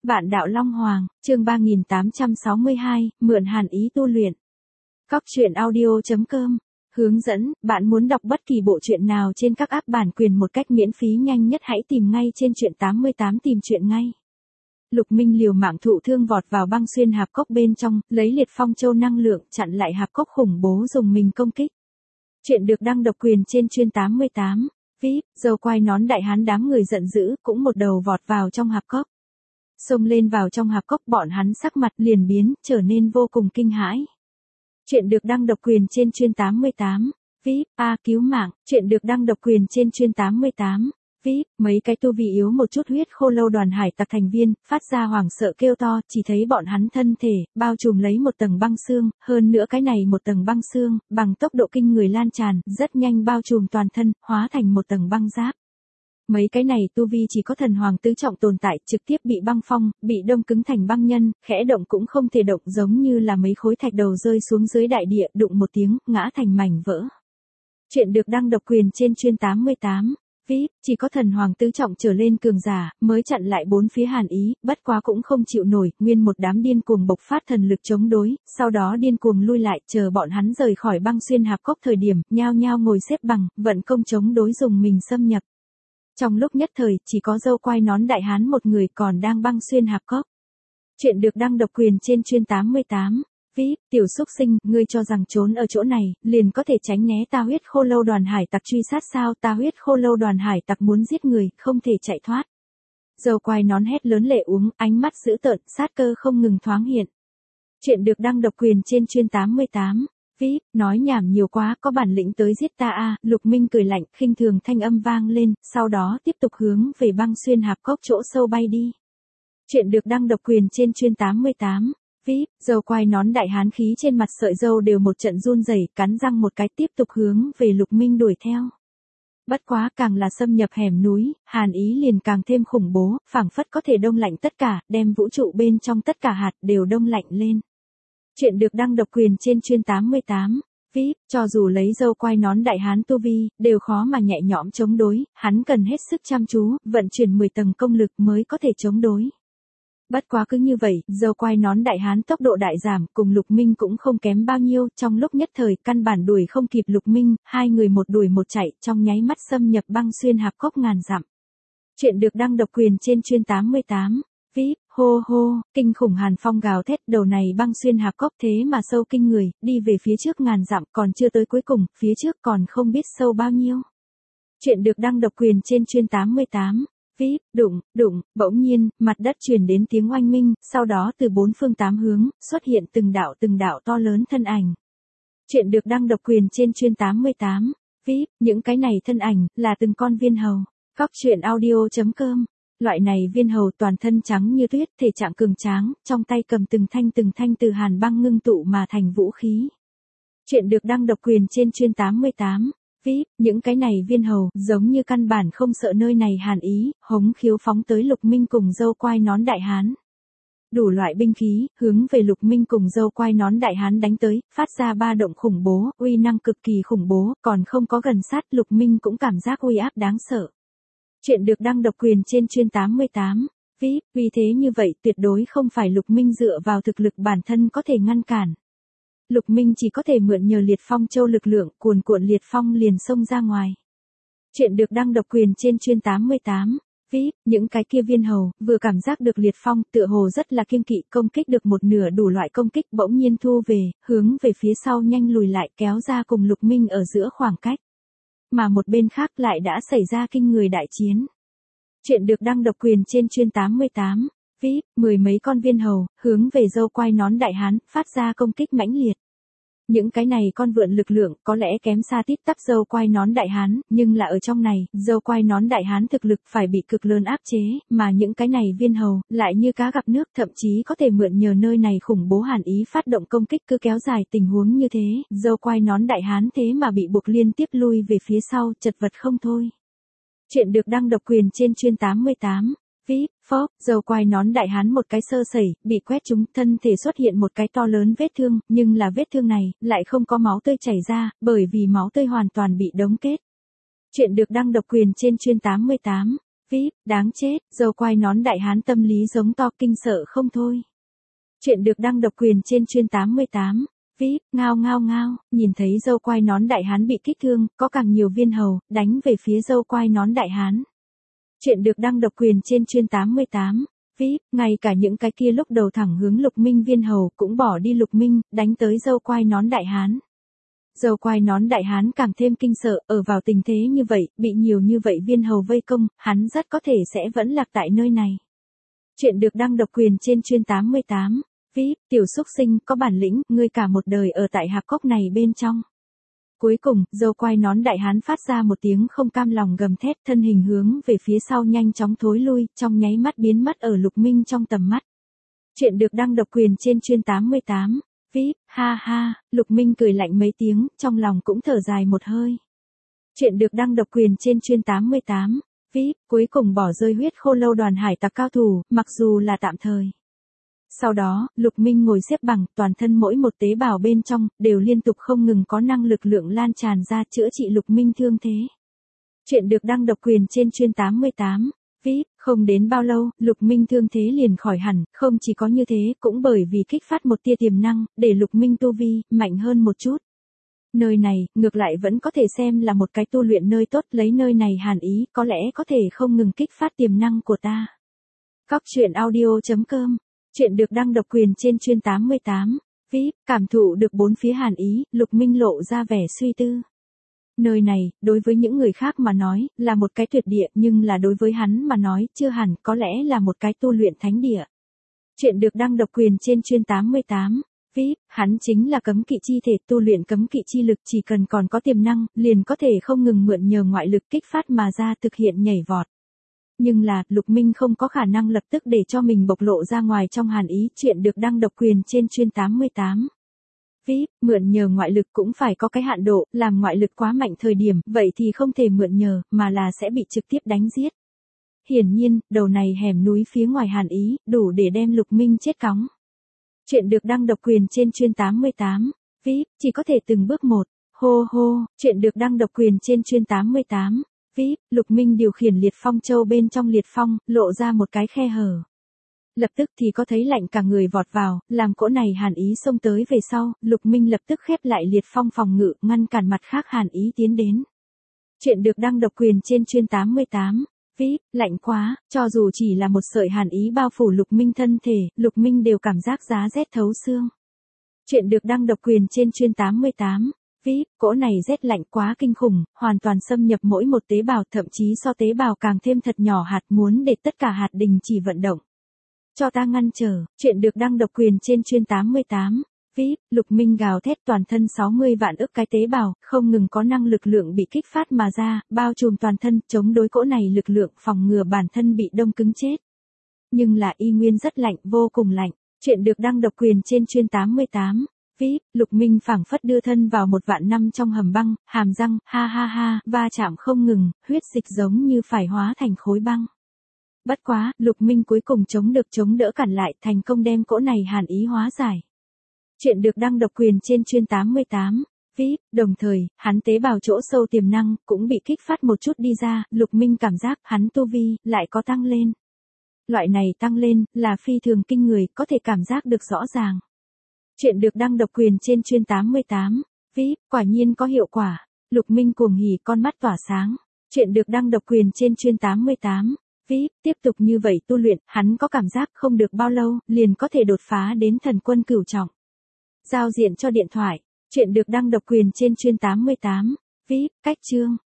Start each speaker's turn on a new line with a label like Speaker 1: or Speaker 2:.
Speaker 1: Vạn đạo Long Hoàng, chương 3862, mượn hàn ý tu luyện. Cóc truyện audio.com. Hướng dẫn, bạn muốn đọc bất kỳ bộ truyện nào trên các app bản quyền một cách miễn phí nhanh nhất hãy tìm ngay trên truyện 88 tìm truyện ngay. Lục Minh liều mạng thụ thương vọt vào băng xuyên hạp cốc bên trong, lấy liệt phong châu năng lượng chặn lại hạp cốc khủng bố dùng mình công kích. Chuyện được đăng độc quyền trên chuyên 88. VIP, dâu quai nón đại hán đám người giận dữ cũng một đầu vọt vào trong hạp cốc. Xông lên vào trong hạp cốc bọn hắn sắc mặt liền biến, trở nên vô cùng kinh hãi. Chuyện được đăng độc quyền trên chuyên 88. VIP, cứu mạng, chuyện được đăng độc quyền trên chuyên 88. VIP, mấy cái tu vi yếu một chút huyết khô lâu đoàn hải tặc thành viên, phát ra hoảng sợ kêu to, chỉ thấy bọn hắn thân thể, bao trùm lấy một tầng băng xương, hơn nữa cái này một tầng băng xương, bằng tốc độ kinh người lan tràn, rất nhanh bao trùm toàn thân, hóa thành một tầng băng giáp. Mấy cái này tu vi chỉ có thần hoàng tứ trọng tồn tại, trực tiếp bị băng phong, bị đông cứng thành băng nhân, khẽ động cũng không thể động, giống như là mấy khối thạch đầu rơi xuống dưới đại địa, đụng một tiếng, ngã thành mảnh vỡ. Chuyện được đăng độc quyền trên chuyên 88. VIP, chỉ có thần hoàng tứ trọng trở lên cường giả, mới chặn lại bốn phía hàn ý, bất quá cũng không chịu nổi, nguyên một đám điên cuồng bộc phát thần lực chống đối, sau đó điên cuồng lui lại, chờ bọn hắn rời khỏi băng xuyên hạp cốc thời điểm, nhao nhao ngồi xếp bằng, vận công chống đối dùng mình xâm nhập. Trong lúc nhất thời, chỉ có dâu quai nón đại hán một người còn đang băng xuyên hạp cốc. Chuyện được đăng độc quyền trên chuyên 88. VIP, tiểu xúc sinh, ngươi cho rằng trốn ở chỗ này, liền có thể tránh né ta huyết khô lâu đoàn hải tặc truy sát sao, ta huyết khô lâu đoàn hải tặc muốn giết người, không thể chạy thoát. Dâu quai nón hét lớn lệ uống, ánh mắt dữ tợn, sát cơ không ngừng thoáng hiện. Chuyện được đăng độc quyền trên chuyên 88. VIP, nói nhảm nhiều quá, có bản lĩnh tới giết ta à, Lục Minh cười lạnh, khinh thường thanh âm vang lên, sau đó tiếp tục hướng về băng xuyên hạp cốc chỗ sâu bay đi. Chuyện được đăng độc quyền trên chuyên 88. VIP, dâu quai nón đại hán khí trên mặt sợi dâu đều một trận run rẩy, cắn răng một cái tiếp tục hướng về Lục Minh đuổi theo. Bất quá càng là xâm nhập hẻm núi, hàn ý liền càng thêm khủng bố, phảng phất có thể đông lạnh tất cả, đem vũ trụ bên trong tất cả hạt đều đông lạnh lên. Chuyện được đăng độc quyền trên chuyên 88. VIP, cho dù lấy dâu quai nón đại hán tu vi, đều khó mà nhẹ nhõm chống đối, hắn cần hết sức chăm chú, vận chuyển 10 tầng công lực mới có thể chống đối. Bất quá cứ như vậy, dâu quai nón đại hán tốc độ đại giảm, cùng Lục Minh cũng không kém bao nhiêu, trong lúc nhất thời, căn bản đuổi không kịp Lục Minh, hai người một đuổi một chạy, trong nháy mắt xâm nhập băng xuyên hạp cốc ngàn dặm. Chuyện được đăng độc quyền trên chuyên 88. VIP, hô hô, kinh khủng hàn phong gào thét, đầu này băng xuyên hạp cốc thế mà sâu kinh người, đi về phía trước ngàn dặm, còn chưa tới cuối cùng, phía trước còn không biết sâu bao nhiêu. Chuyện được đăng độc quyền trên chuyên 88. VIP, đụng, bỗng nhiên, mặt đất truyền đến tiếng oanh minh, sau đó từ bốn phương tám hướng, xuất hiện từng đạo to lớn thân ảnh. Chuyện được đăng độc quyền trên chuyên 88. VIP, những cái này thân ảnh, là từng con viên hầu. Cóc truyện audio.com. Loại này viên hầu toàn thân trắng như tuyết, thể trạng cường tráng, trong tay cầm từng thanh từ hàn băng ngưng tụ mà thành vũ khí. Chuyện được đăng độc quyền trên chuyên 88. VIP, những cái này viên hầu, giống như căn bản không sợ nơi này hàn ý, hống khiếu phóng tới Lục Minh cùng dâu quai nón đại hán. Đủ loại binh khí, hướng về Lục Minh cùng dâu quai nón đại hán đánh tới, phát ra ba động khủng bố, uy năng cực kỳ khủng bố, còn không có gần sát, Lục Minh cũng cảm giác uy áp đáng sợ. Chuyện được đăng độc quyền trên chuyên 88. VIP, vì thế như vậy tuyệt đối không phải Lục Minh dựa vào thực lực bản thân có thể ngăn cản. Lục Minh chỉ có thể mượn nhờ liệt phong châu lực lượng, cuồn cuộn liệt phong liền xông ra ngoài. Chuyện được đăng độc quyền trên chuyên 88. VIP, những cái kia viên hầu, vừa cảm giác được liệt phong, tựa hồ rất là kiêng kỵ, công kích được một nửa đủ loại công kích bỗng nhiên thu về, hướng về phía sau nhanh lùi lại kéo ra cùng Lục Minh ở giữa khoảng cách. Mà một bên khác lại đã xảy ra kinh người đại chiến. Chuyện được đăng độc quyền trên chuyên 88. VIP, 10 mấy con viên hầu, hướng về dâu quai nón đại hán, phát ra công kích mãnh liệt. Những cái này con vượn lực lượng, có lẽ kém xa tít tắp dâu quai nón đại hán, nhưng là ở trong này, dâu quai nón đại hán thực lực phải bị cực lớn áp chế, mà những cái này viên hầu, lại như cá gặp nước, thậm chí có thể mượn nhờ nơi này khủng bố hàn ý phát động công kích cứ kéo dài tình huống như thế, dâu quai nón đại hán thế mà bị buộc liên tiếp lui về phía sau, chật vật không thôi. Chuyện được đăng độc quyền trên chuyên 88. VIP, phốc, dâu quai nón đại hán một cái sơ sẩy, bị quét trúng, thân thể xuất hiện một cái to lớn vết thương, nhưng là vết thương này, lại không có máu tươi chảy ra, bởi vì máu tươi hoàn toàn bị đóng kết. Chuyện được đăng độc quyền trên chuyên 88. VIP, đáng chết, dâu quai nón đại hán tâm lý giống to kinh sợ không thôi. Chuyện được đăng độc quyền trên Chuyên 88. VIP, ngao ngao ngao, nhìn thấy dâu quai nón đại hán bị kích thương, có càng nhiều viên hầu, đánh về phía dâu quai nón đại hán. Chuyện được đăng độc quyền trên Chuyên 88. VIP, ngay cả những cái kia lúc đầu thẳng hướng Lục Minh viên hầu cũng bỏ đi Lục Minh, đánh tới dâu quai nón đại hán. Dâu quai nón đại hán càng thêm kinh sợ, ở vào tình thế như vậy, bị nhiều như vậy viên hầu vây công, hắn rất có thể sẽ vẫn lạc tại nơi này. Chuyện được đăng độc quyền trên Chuyên 88. VIP, tiểu xúc sinh, có bản lĩnh, ngươi cả một đời ở tại hạp cốc này bên trong. Cuối cùng, dâu quai nón đại hán phát ra một tiếng không cam lòng gầm thét, thân hình hướng về phía sau nhanh chóng thối lui, trong nháy mắt biến mất ở Lục Minh trong tầm mắt. Chuyện được đăng độc quyền trên Chuyên 88. VIP, ha ha, Lục Minh cười lạnh mấy tiếng, trong lòng cũng thở dài một hơi. Chuyện được đăng độc quyền trên Chuyên 88. VIP, cuối cùng bỏ rơi huyết khô lâu đoàn hải tặc cao thủ, mặc dù là tạm thời. Sau đó, Lục Minh ngồi xếp bằng, toàn thân mỗi một tế bào bên trong, đều liên tục không ngừng có năng lực lượng lan tràn ra chữa trị Lục Minh thương thế. Chuyện được đăng độc quyền trên Chuyên 88. VIP, không đến bao lâu, Lục Minh thương thế liền khỏi hẳn, không chỉ có như thế, cũng bởi vì kích phát một tia tiềm năng, để Lục Minh tu vi, mạnh hơn một chút. Nơi này, ngược lại vẫn có thể xem là một cái tu luyện nơi tốt, lấy nơi này hàn ý, có lẽ có thể không ngừng kích phát tiềm năng của ta. Cóc truyện audio.com. Chuyện được đăng độc quyền trên Chuyên 88. VIP, cảm thụ được bốn phía hàn ý, Lục Minh lộ ra vẻ suy tư. Nơi này, đối với những người khác mà nói, là một cái tuyệt địa, nhưng là đối với hắn mà nói, chưa hẳn, có lẽ là một cái tu luyện thánh địa. Chuyện được đăng độc quyền trên Chuyên 88. VIP, hắn chính là cấm kỵ chi thể, tu luyện cấm kỵ chi lực, chỉ cần còn có tiềm năng, liền có thể không ngừng mượn nhờ ngoại lực kích phát mà ra thực hiện nhảy vọt. Nhưng là, Lục Minh không có khả năng lập tức để cho mình bộc lộ ra ngoài trong hàn ý. Chuyện được đăng độc quyền trên Chuyên 88. VIP, mượn nhờ ngoại lực cũng phải có cái hạn độ, làm ngoại lực quá mạnh thời điểm, vậy thì không thể mượn nhờ, mà là sẽ bị trực tiếp đánh giết. Hiển nhiên, đầu này hẻm núi phía ngoài hàn ý, đủ để đem Lục Minh chết cóng. Chuyện được đăng độc quyền trên Chuyên 88. VIP, chỉ có thể từng bước một. Hô hô, chuyện được đăng độc quyền trên Chuyên 88. VIP, Lục Minh điều khiển liệt phong châu bên trong liệt phong, lộ ra một cái khe hở. Lập tức thì có thấy lạnh cả người vọt vào, làm cỗ này hàn ý xông tới về sau, Lục Minh lập tức khép lại liệt phong phòng ngự, ngăn cản mặt khác hàn ý tiến đến. Chuyện được đăng độc quyền trên Chuyên 88. VIP, lạnh quá, cho dù chỉ là một sợi hàn ý bao phủ Lục Minh thân thể, Lục Minh đều cảm giác giá rét thấu xương. Chuyện được đăng độc quyền trên Chuyên 88. VIP, cỗ này rét lạnh quá kinh khủng, hoàn toàn xâm nhập mỗi một tế bào, thậm chí so tế bào càng thêm thật nhỏ hạt, muốn để tất cả hạt đình chỉ vận động. Cho ta ngăn trở. Chuyện được đăng độc quyền trên Chuyên 88. VIP, Lục Minh gào thét, toàn thân 60 vạn ức cái tế bào, không ngừng có năng lực lượng bị kích phát mà ra, bao trùm toàn thân, chống đối cỗ này lực lượng, phòng ngừa bản thân bị đông cứng chết. Nhưng là y nguyên rất lạnh, vô cùng lạnh. Chuyện được đăng độc quyền trên Chuyên 88. VIP, Lục Minh phảng phất đưa thân vào 1.000 năm trong hầm băng, hàm răng, ha ha ha, va chạm không ngừng, huyết dịch giống như phải hóa thành khối băng. Bất quá, Lục Minh cuối cùng chống đỡ cản lại, thành công đem cỗ này hàn ý hóa giải. Chuyện được đăng độc quyền trên Chuyên 88. VIP, đồng thời, hắn tế bào chỗ sâu tiềm năng, cũng bị kích phát một chút đi ra, Lục Minh cảm giác hắn tu vi, lại có tăng lên. Loại này tăng lên, là phi thường kinh người, có thể cảm giác được rõ ràng. Chuyện được đăng độc quyền trên Chuyên 88. VIP, quả nhiên có hiệu quả. Lục Minh cuồng hỉ, con mắt tỏa sáng. Chuyện được đăng độc quyền trên Chuyên 88. VIP, tiếp tục như vậy tu luyện, hắn có cảm giác không được bao lâu, liền có thể đột phá đến thần quân cửu trọng. Giao diện cho điện thoại. Chuyện được đăng độc quyền trên Chuyên 88. VIP, cách chương.